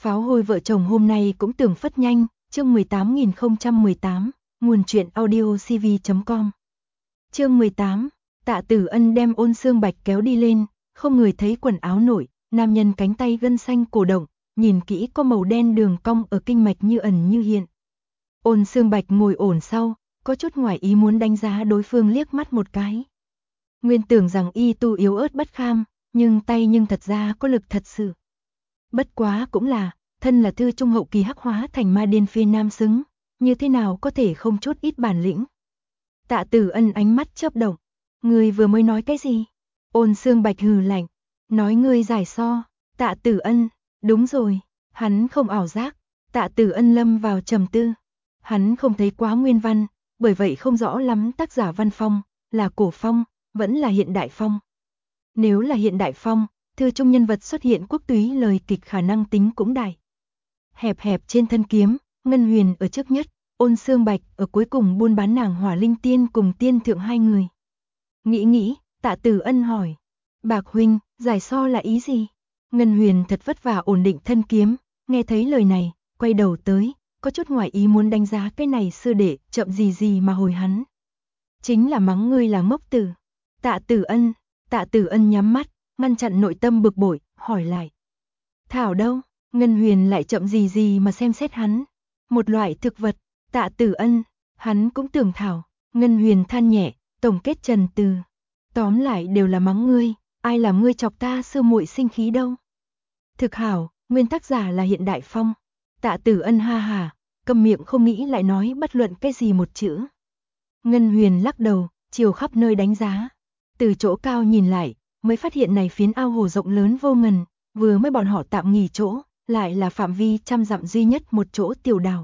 Pháo hôi vợ chồng hôm nay cũng tưởng phất nhanh, chương 18.018, nguồn truyện audio cv.com. Chương 18, Tạ Tử Ân đem Ôn Xương Bạch kéo đi lên, không người thấy quần áo nổi, nam nhân cánh tay gân xanh cổ động, nhìn kỹ có màu đen đường cong ở kinh mạch như ẩn như hiện. Ôn Xương Bạch ngồi ổn sau, có chút ngoài ý muốn đánh giá đối phương liếc mắt một cái. Nguyên tưởng rằng y tu yếu ớt bất kham, nhưng tay thật ra có lực thật sự. Bất quá cũng là, thân là thư trung hậu kỳ hắc hóa thành ma điên phê nam xứng, như thế nào có thể không chút ít bản lĩnh. Tạ Tử Ân ánh mắt chớp động, ngươi vừa mới nói cái gì? Ôn Xương Bạch hừ lạnh, nói ngươi giải so. Tạ Tử Ân, đúng rồi, hắn không ảo giác. Tạ Tử Ân lâm vào trầm tư, hắn không thấy quá nguyên văn, bởi vậy không rõ lắm tác giả văn phong, là cổ phong, vẫn là hiện đại phong. Nếu là hiện đại phong, thư trung nhân vật xuất hiện quốc túy lời kịch khả năng tính cũng đại. Hẹp trên thân kiếm, Ngân Huyền ở trước nhất, Ôn Xương Bạch ở cuối cùng buôn bán nàng Hỏa Linh Tiên cùng Tiên Thượng hai người. Nghĩ, Tạ Tử Ân hỏi, Bạc huynh, giải so là ý gì? Ngân Huyền thật vất vả ổn định thân kiếm, nghe thấy lời này, quay đầu tới, có chút ngoài ý muốn đánh giá cái này sư đệ, chậm gì mà hồi hắn. Chính là mắng ngươi là ngốc tử. Tạ Tử Ân nhắm mắt, ngăn chặn nội tâm bực bội, hỏi lại. Thảo đâu? Ngân Huyền lại chậm gì mà xem xét hắn. Một loại thực vật. Tạ Tử Ân, hắn cũng tưởng thảo. Ngân Huyền than nhẹ, tổng kết trần từ. Tóm lại đều là mắng ngươi, ai làm ngươi chọc ta sư muội sinh khí đâu. Thực hảo, nguyên tác giả là hiện đại phong. Tạ Tử Ân ha hà, câm miệng không nghĩ lại nói bất luận cái gì một chữ. Ngân Huyền lắc đầu, chiều khắp nơi đánh giá. Từ chỗ cao nhìn lại, mới phát hiện này phiến ao hồ rộng lớn vô ngần, vừa mới bọn họ tạm nghỉ chỗ, lại là phạm vi trăm dặm duy nhất một chỗ tiểu đảo.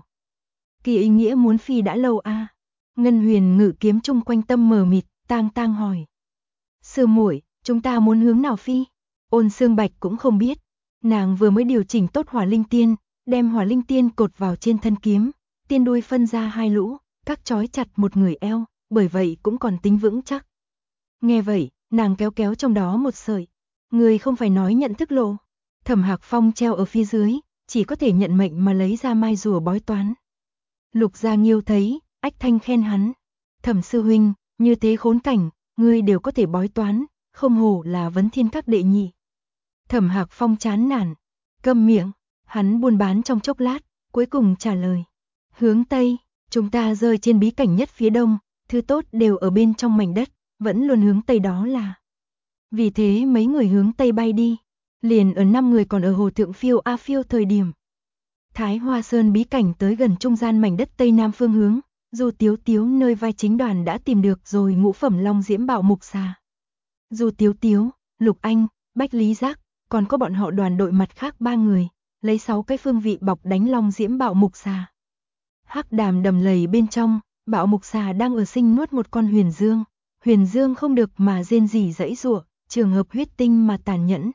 Kỳ ý nghĩa muốn phi đã lâu a. Ngân Huyền ngự kiếm chung quanh tâm mờ mịt, tang hỏi. Sư muội, chúng ta muốn hướng nào phi? Ôn Xương Bạch cũng không biết, nàng vừa mới điều chỉnh tốt Hỏa Linh Tiên, đem Hỏa Linh Tiên cột vào trên thân kiếm, tiên đuôi phân ra hai lũ, các trói chặt một người eo, bởi vậy cũng còn tính vững chắc. Nghe vậy, nàng kéo trong đó một sợi. Người không phải nói nhận thức lộ. Thẩm Hạc Phong treo ở phía dưới, chỉ có thể nhận mệnh mà lấy ra mai rùa bói toán. Lục Gia Nghiêu thấy, ách thanh khen hắn. Thẩm sư huynh, như thế khốn cảnh, ngươi đều có thể bói toán, không hổ là vấn thiên các đệ nhị. Thẩm Hạc Phong chán nản, câm miệng, hắn buôn bán trong chốc lát, cuối cùng trả lời. Hướng Tây, chúng ta rơi trên bí cảnh nhất phía đông, thứ tốt đều ở bên trong mảnh đất, vẫn luôn hướng Tây đó là. Vì thế mấy người hướng Tây bay đi, liền ở 5 người còn ở hồ thượng phiêu phiêu thời điểm. Thái Hoa Sơn bí cảnh tới gần trung gian mảnh đất Tây Nam phương hướng, Dù Tiếu nơi vai chính đoàn đã tìm được rồi ngũ phẩm long diễm bạo mục xà. Dù Tiếu, Lục Anh, Bách Lý Giác, còn có bọn họ đoàn đội mặt khác 3 người, lấy 6 cái phương vị bọc đánh long diễm bạo mục xà. Hắc đàm đầm lầy bên trong, bạo mục xà đang ở sinh nuốt một con huyền dương không được mà rên rỉ dãy giụa, trường hợp huyết tinh mà tàn nhẫn.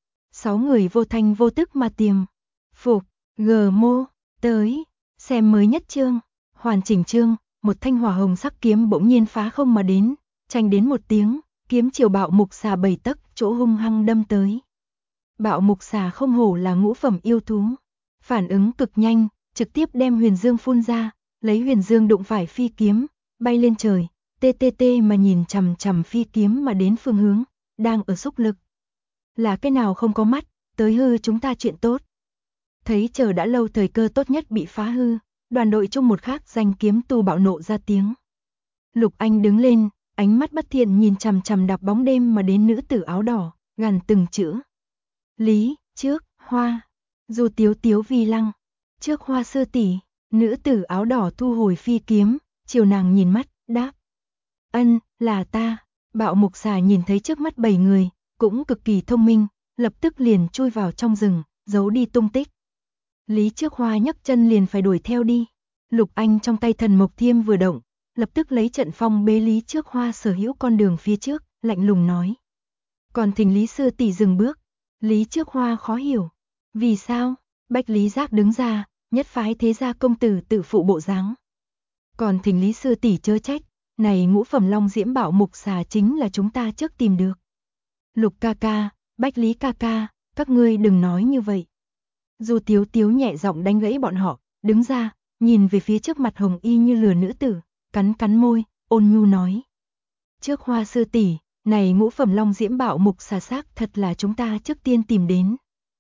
6 người vô thanh vô tức mà tiềm phục, mô, tới, xem mới nhất chương, hoàn chỉnh chương, một thanh hỏa hồng sắc kiếm bỗng nhiên phá không mà đến, tranh đến một tiếng, kiếm chiều bạo mục xà 7 tấc chỗ hung hăng đâm tới. Bạo mục xà không hổ là ngũ phẩm yêu thú, phản ứng cực nhanh, trực tiếp đem huyền dương phun ra, lấy huyền dương đụng phải phi kiếm, bay lên trời, tê mà nhìn chằm phi kiếm mà đến phương hướng, đang ở xúc lực. Là cái nào không có mắt, tới hư chúng ta chuyện tốt. Thấy chờ đã lâu thời cơ tốt nhất bị phá hư, đoàn đội chung một khác danh kiếm tu bạo nộ ra tiếng. Lục Anh đứng lên, ánh mắt bất thiện nhìn chằm đạp bóng đêm mà đến nữ tử áo đỏ, gằn từng chữ. Lý, trước, Hoa, Dù Tiếu vi lăng, trước Hoa sư tỷ. Nữ tử áo đỏ thu hồi phi kiếm, chiều nàng nhìn mắt, đáp. Ân, là ta. Bạo mục xà nhìn thấy trước mắt 7 người, cũng cực kỳ thông minh, lập tức liền chui vào trong rừng, giấu đi tung tích. Lý Trước Hoa nhấc chân liền phải đuổi theo đi. Lục Anh trong tay thần mộc thiêm vừa động, lập tức lấy trận phong bế Lý Trước Hoa sở hữu con đường phía trước, lạnh lùng nói. Còn thỉnh Lý sư tỷ dừng bước. Lý Trước Hoa khó hiểu. Vì sao? Bách Lý Giác đứng ra, nhất phái thế gia công tử tự phụ bộ dáng. Còn thỉnh Lý sư tỷ chớ trách, này ngũ phẩm long diễm bạo mục xà chính là chúng ta trước tìm được. Lục ca ca, Bách Lý ca ca, các ngươi đừng nói như vậy. Du Tiếu Tiếu nhẹ giọng đánh gãy bọn họ, đứng ra, nhìn về phía trước mặt hồng y như lửa nữ tử, cắn cắn môi, ôn nhu nói. Trước Hoa sư tỷ, này ngũ phẩm long diễm bạo mục xà xác thật là chúng ta trước tiên tìm đến.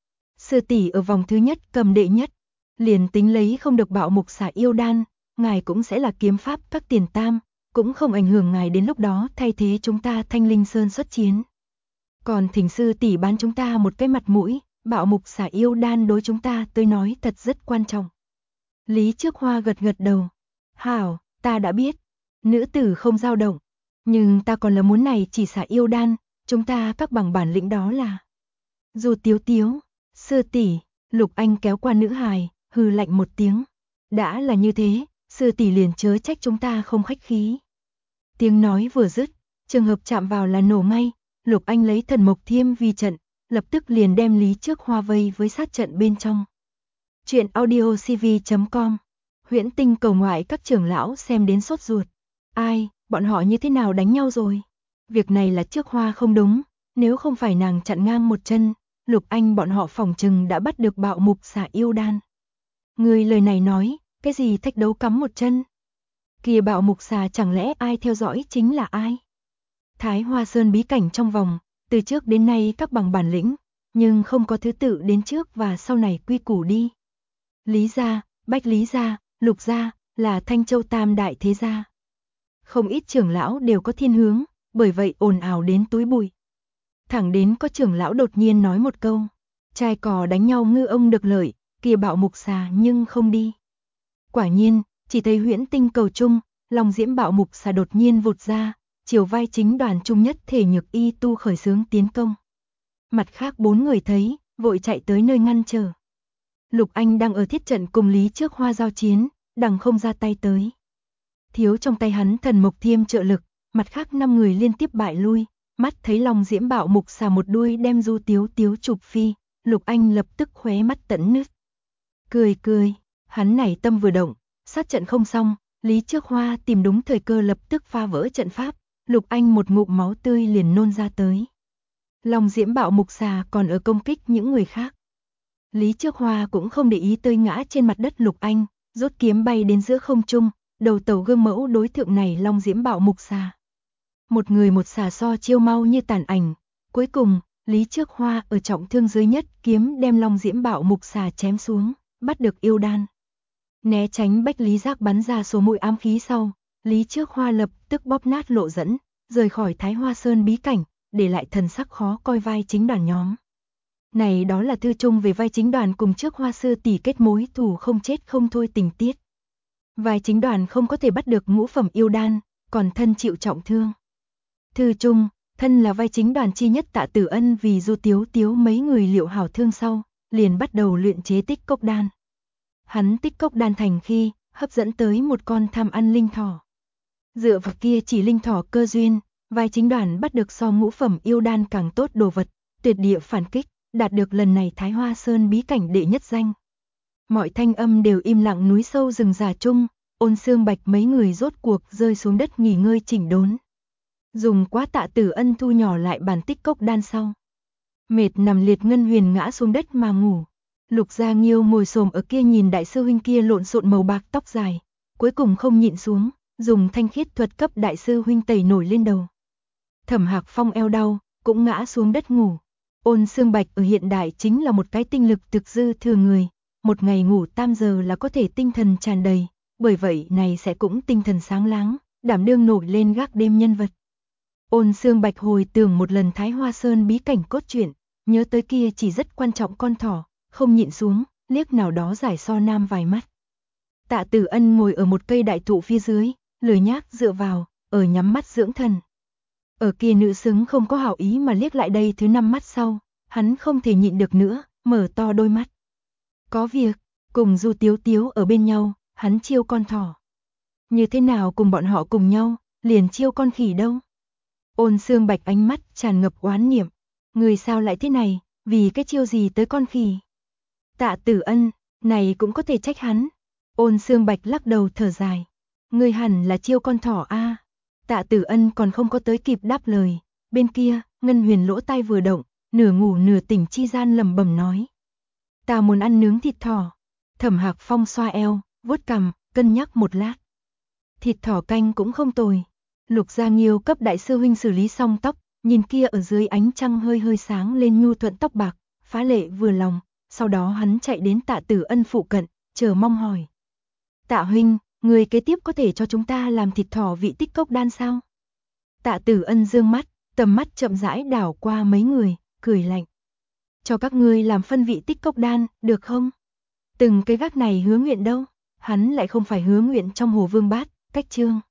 Sư tỷ ở vòng thứ nhất cầm đệ nhất, liền tính lấy không được bạo mục xà yêu đan, ngài cũng sẽ là kiếm pháp các tiền tam, cũng không ảnh hưởng ngài đến lúc đó thay thế chúng ta Thanh Linh Sơn xuất chiến. Còn thỉnh sư tỷ bán chúng ta một cái mặt mũi, bạo mục xà yêu đan đối chúng ta tới nói thật rất quan trọng. Lý Trước Hoa gật gật đầu. Hảo, ta đã biết. Nữ tử không dao động. Nhưng ta còn là muốn này chỉ xả yêu đan, chúng ta các bằng bản lĩnh đó là. Du Tiếu Tiếu, sư tỷ, Lục Anh kéo qua nữ hài, hừ lạnh một tiếng. Đã là như thế, sư tỷ liền chớ trách chúng ta không khách khí. Tiếng nói vừa dứt, trường hợp chạm vào là nổ ngay, Lục Anh lấy thần mộc thiêm vi trận, lập tức liền đem Lý Trước Hoa vây với sát trận bên trong. Chuyện audiocv.com. Huyễn Tinh cầu ngoại các trưởng lão xem đến sốt ruột. Ai, bọn họ như thế nào đánh nhau rồi? Việc này là Trước Hoa không đúng, nếu không phải nàng chặn ngang một chân, Lục Anh bọn họ phỏng chừng đã bắt được bạo mục xả yêu đan. Người lời này nói, cái gì thách đấu cắm một chân? Kìa bạo mục xà chẳng lẽ ai theo dõi chính là ai? Thái Hoa Sơn bí cảnh trong vòng, từ trước đến nay các bằng bản lĩnh, nhưng không có thứ tự đến trước và sau này quy củ đi. Lý gia, Bách Lý gia, Lục gia, là Thanh Châu tam đại thế gia. Không ít trưởng lão đều có thiên hướng, bởi vậy ồn ào đến túi bụi. Thẳng đến có trưởng lão đột nhiên nói một câu, trai cò đánh nhau ngư ông được lợi, kia bạo mục xà nhưng không đi. Quả nhiên, chỉ thấy Huyễn Tinh cầu trung, long diễm bạo mục xà đột nhiên vụt ra, chiều vai chính đoàn trung nhất thể Nhược Y tu khởi xướng tiến công. Mặt khác 4 người thấy, vội chạy tới nơi ngăn trở. Lục Anh đang ở thiết trận cùng Lý Trước Hoa giao chiến, đằng không ra tay tới. Thiếu trong tay hắn thần mộc thiêm trợ lực, mặt khác 5 người liên tiếp bại lui, mắt thấy long diễm bạo mục xà một đuôi đem Du Tiếu Tiếu chụp phi, Lục Anh lập tức khóe mắt tẫn nứt. Cười cười, hắn nảy tâm vừa động, sát trận không xong, Lý Trước Hoa tìm đúng thời cơ lập tức phá vỡ trận pháp, Lục Anh một ngụm máu tươi liền nôn ra tới. Long diễm bạo mục xà còn ở công kích những người khác. Lý Trước Hoa cũng không để ý tới ngã trên mặt đất Lục Anh, rút kiếm bay đến giữa không trung, đầu tàu gương mẫu đối tượng này long diễm bạo mục xà. Một người một xà so chiêu mau như tàn ảnh, cuối cùng, Lý Trước Hoa ở trọng thương dưới nhất kiếm đem long diễm bạo mục xà chém xuống, bắt được yêu đan. Né tránh Bách Lý Giác bắn ra số mũi ám khí sau, Lý Trước Hoa lập tức bóp nát lộ dẫn, rời khỏi Thái Hoa Sơn bí cảnh, để lại thần sắc khó coi vai chính đoàn nhóm. Này đó là thư chung về vai chính đoàn cùng Trước Hoa sư tỷ kết mối thù không chết không thôi tình tiết. Vai chính đoàn không có thể bắt được ngũ phẩm yêu đan, còn thân chịu trọng thương. Thư chung, thân là vai chính đoàn chi nhất Tạ Tử Ân vì Du Tiếu Tiếu mấy người liệu hảo thương sau, liền bắt đầu luyện chế tích cốc đan. Hắn tích cốc đan thành khi, hấp dẫn tới một con tham ăn linh thỏ. Dựa vào kia chỉ linh thỏ cơ duyên, vai chính đoàn bắt được so ngũ phẩm yêu đan càng tốt đồ vật, tuyệt địa phản kích, đạt được lần này Thái Hoa Sơn bí cảnh đệ nhất danh. Mọi thanh âm đều im lặng núi sâu rừng già chung, Ôn Xương Bạch mấy người rốt cuộc rơi xuống đất nghỉ ngơi chỉnh đốn. Dùng quá Tạ Tử Ân thu nhỏ lại bản tích cốc đan sau. Mệt nằm liệt Ngân Huyền ngã xuống đất mà ngủ. Lục Gia Nghiêu ngồi xổm ở kia nhìn đại sư huynh kia lộn xộn màu bạc tóc dài, cuối cùng không nhịn xuống, dùng thanh khiết thuật cấp đại sư huynh tẩy nổi lên đầu. Thẩm Hạc Phong eo đau, cũng ngã xuống đất ngủ. Ôn Xương Bạch ở hiện đại chính là một cái tinh lực thực dư thừa người, một ngày ngủ 8 giờ là có thể tinh thần tràn đầy, bởi vậy này sẽ cũng tinh thần sáng láng, đảm đương nổi lên gác đêm nhân vật. Ôn Xương Bạch hồi tưởng một lần Thái Hoa Sơn bí cảnh cốt truyện, nhớ tới kia chỉ rất quan trọng con thỏ, không nhịn xuống, liếc nào đó giải so nam vài mắt. Tạ Tử Ân ngồi ở một cây đại thụ phía dưới, lười nhác dựa vào, ở nhắm mắt dưỡng thần. Ở kia nữ xứng không có hảo ý mà liếc lại đây thứ 5 mắt sau, hắn không thể nhịn được nữa, mở to đôi mắt. Có việc, cùng Du Tiếu Tiếu ở bên nhau, hắn chiêu con thỏ. Như thế nào cùng bọn họ cùng nhau, liền chiêu con khỉ đâu. Ôn Xương Bạch ánh mắt tràn ngập oán niệm, người sao lại thế này, vì cái chiêu gì tới con khỉ. Tạ Tử Ân, này cũng có thể trách hắn. Ôn Xương Bạch lắc đầu thở dài, người hẳn là chiêu con thỏ a. Tạ Tử Ân còn không có tới kịp đáp lời, bên kia, Ngân Huyền lỗ tai vừa động, nửa ngủ nửa tỉnh chi gian lẩm bẩm nói. Ta muốn ăn nướng thịt thỏ. Thẩm Hạc Phong xoa eo, vuốt cằm, cân nhắc một lát. Thịt thỏ canh cũng không tồi. Lục Gia Nghiêu cấp đại sư huynh xử lý xong tóc, nhìn kia ở dưới ánh trăng hơi hơi sáng lên nhu thuận tóc bạc, phá lệ vừa lòng, sau đó hắn chạy đến Tạ Tử Ân phụ cận, chờ mong hỏi. Tạ huynh, người kế tiếp có thể cho chúng ta làm thịt thỏ vị tích cốc đan sao? Tạ Tử Ân dương mắt, tầm mắt chậm rãi đảo qua mấy người, cười lạnh. Cho các ngươi làm phân vị tích cốc đan, được không? Từng cái gác này hứa nguyện đâu, hắn lại không phải hứa nguyện trong Hồ Vương Bát, cách chương.